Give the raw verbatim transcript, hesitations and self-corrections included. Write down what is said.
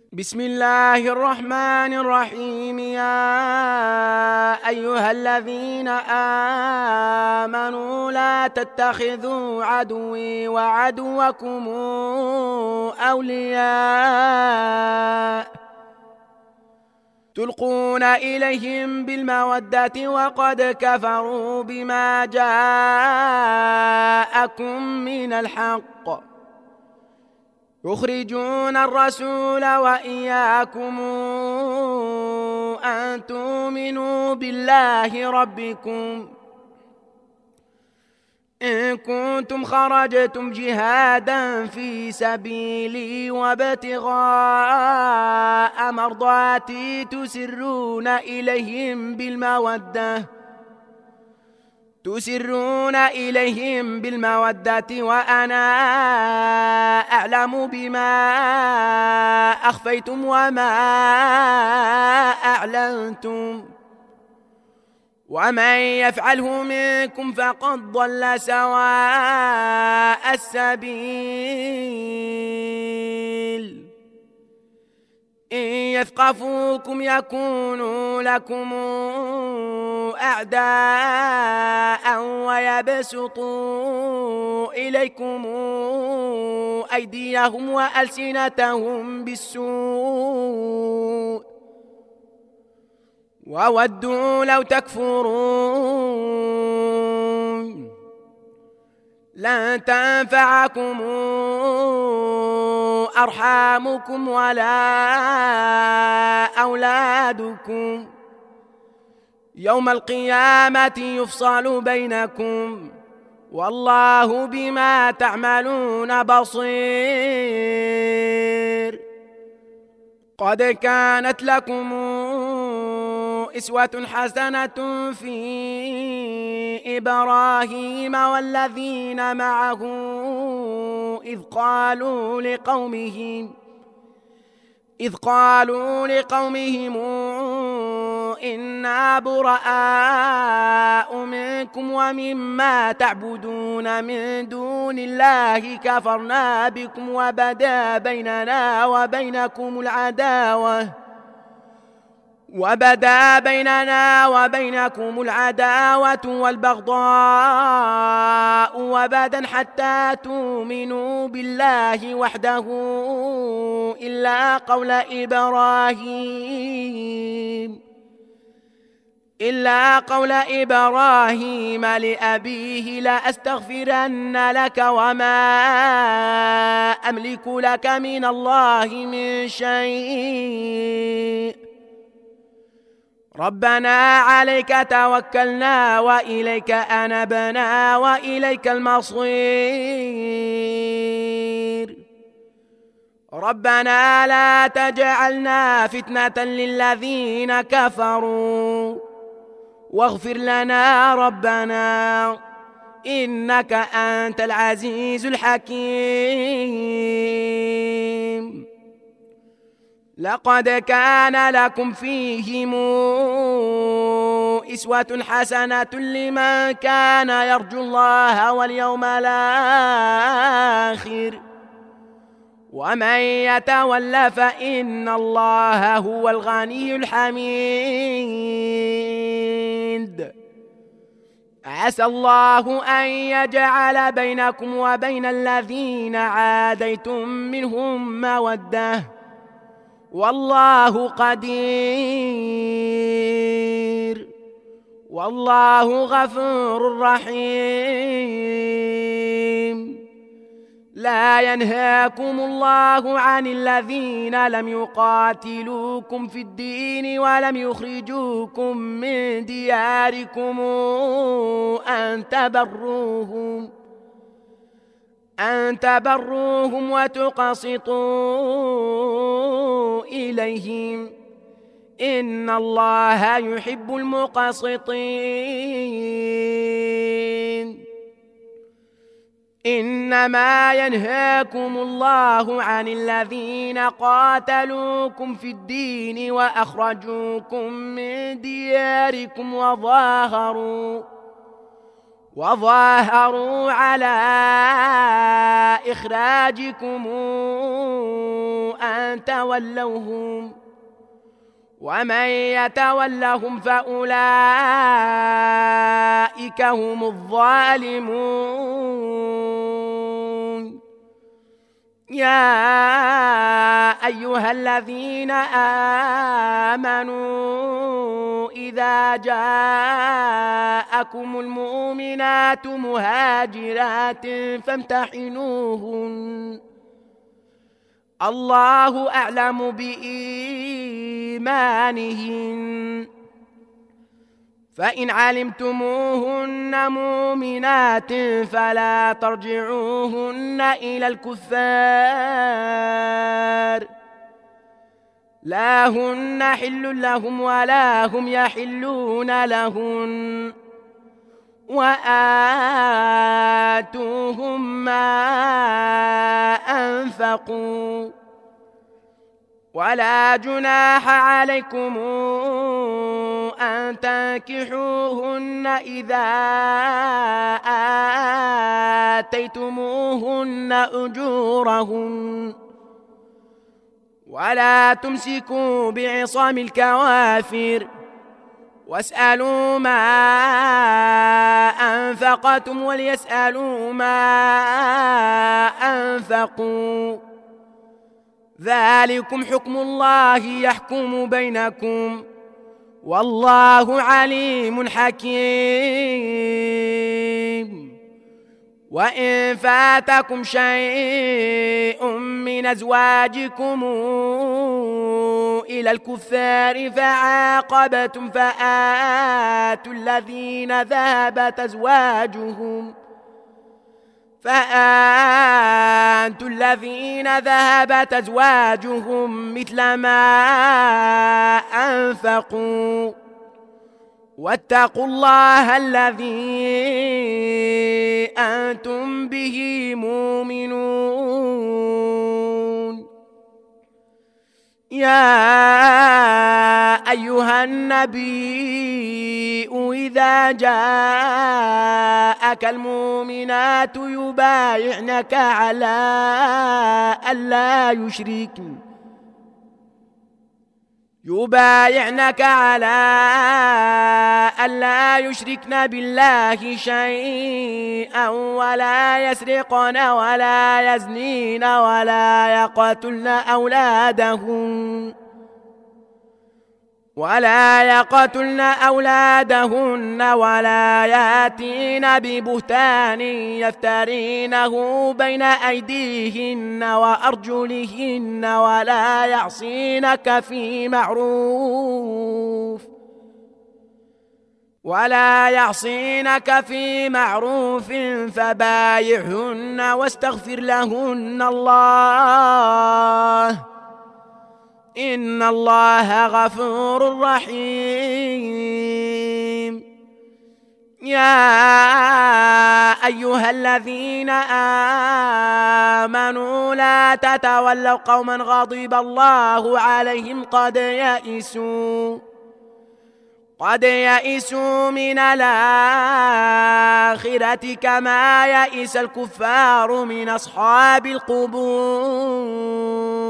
بسم الله الرحمن الرحيم. يا أيها الذين آمنوا لا تتخذوا عدوي وعدوكم أولياء تلقون إليهم بالمودة وقد كفروا بما جاءكم من الحق يخرجون الرسول وإياكم أن تؤمنوا بالله ربكم إن كنتم خرجتم جهادا في سبيلي وابتغاء مرضاتي تسرون إليهم بالمودة تسرون إليهم بالمودة وأنا أعلم بما أخفيتم وما أعلنتم ومن يفعله منكم فقد ضل سواء السبيل إن يثقفوكم يكونوا لكم أعداء ويبسطوا إليكم أيديهم وألسنتهم بالسوء وودوا لو تكفرون لن تنفعكم أرحامكم ولا أولادكم يوم القيامة يفصل بينكم والله بما تعملون بصير. قد كانت لكم أسوة حسنة في إبراهيم والذين معه إذ قالوا لقومهم إذ قالوا لقومهم إنا براء منكم ومما تعبدون من دون الله كفرنا بكم وبدا بيننا وبينكم العداوة وبدا بيننا وبينكم العداوة والبغضاء وبدا حتى تؤمنوا بالله وحده إلا قول إبراهيم إلا قول إبراهيم لأبيه لأستغفرن لك وما أملك لك من الله من شيء ربنا عليك توكلنا وإليك أنبنا وإليك المصير ربنا لا تجعلنا فتنة للذين كفروا واغفر لنا ربنا إنك أنت العزيز الحكيم. لقد كان لكم فيهم أسوة حسنة لمن كان يرجو الله واليوم الآخر ومن يتول فإن الله هو الغني الحميد. عسى الله أن يجعل بينكم وبين الذين عاديتم منهم مودة والله قدير والله غفور رحيم. لا ينهاكم الله عن الذين لم يقاتلوكم في الدين ولم يخرجوكم من دياركم أن تبروهم أن تبروهم وتقسطوا إليهم إن الله يحب المقسطين. إنما ينهاكم الله عن الذين قاتلوكم في الدين وأخرجوكم من دياركم وظاهروا وظاهروا على إخراجكم أن تولوهم ومن يتولهم فأولئك هم الظالمون. يا أيها الذين آمنوا إذا جاءكم المؤمنات مهاجرات فامتحنوهن الله أعلم بإيمانهن فإن علمتموهن مؤمنات فلا ترجعوهن إلى الكفار لا هن حل لهم ولا هم يحلون لهن وآتوهم ما أنفقوا ولا جناح عليكم أن تنكحوهن إذا آتيتموهن أجورهن ولا تمسكوا بعصام الكوافر واسألوا ما أنفقتم وليسألوا ما أنفقوا ذلكم حكم الله يحكم بينكم والله عليم حكيم. وإن فاتكم شيء من أزواجكم إلى الكفار فعاقبتم فآتوا الذين ذهبت أزواجهم فآتوا الذين ذهبت أزواجهم مثل ما أنفقوا واتقوا الله الذي أنتم به مؤمنون. يا أيها النبي إذا جاءك المؤمنات يبايعنك على ألا يشركن يبايعنك على ألا يشركن بالله شيئا ولا يسرقن ولا يزنين ولا يقتلن أولادهن ولا يقتلن أولادهن ولا يأتين ببهتان يفترينه بين أيديهن وأرجلهن ولا يعصينك في معروف ولا يعصينك في معروف فبايعهن واستغفر لهن الله إن الله غفور رحيم. يا أيها الذين آمنوا لا تتولوا قوما غضب الله عليهم قد يئسوا قد يئسوا من الآخرة كما يئس الكفار من أصحاب القبور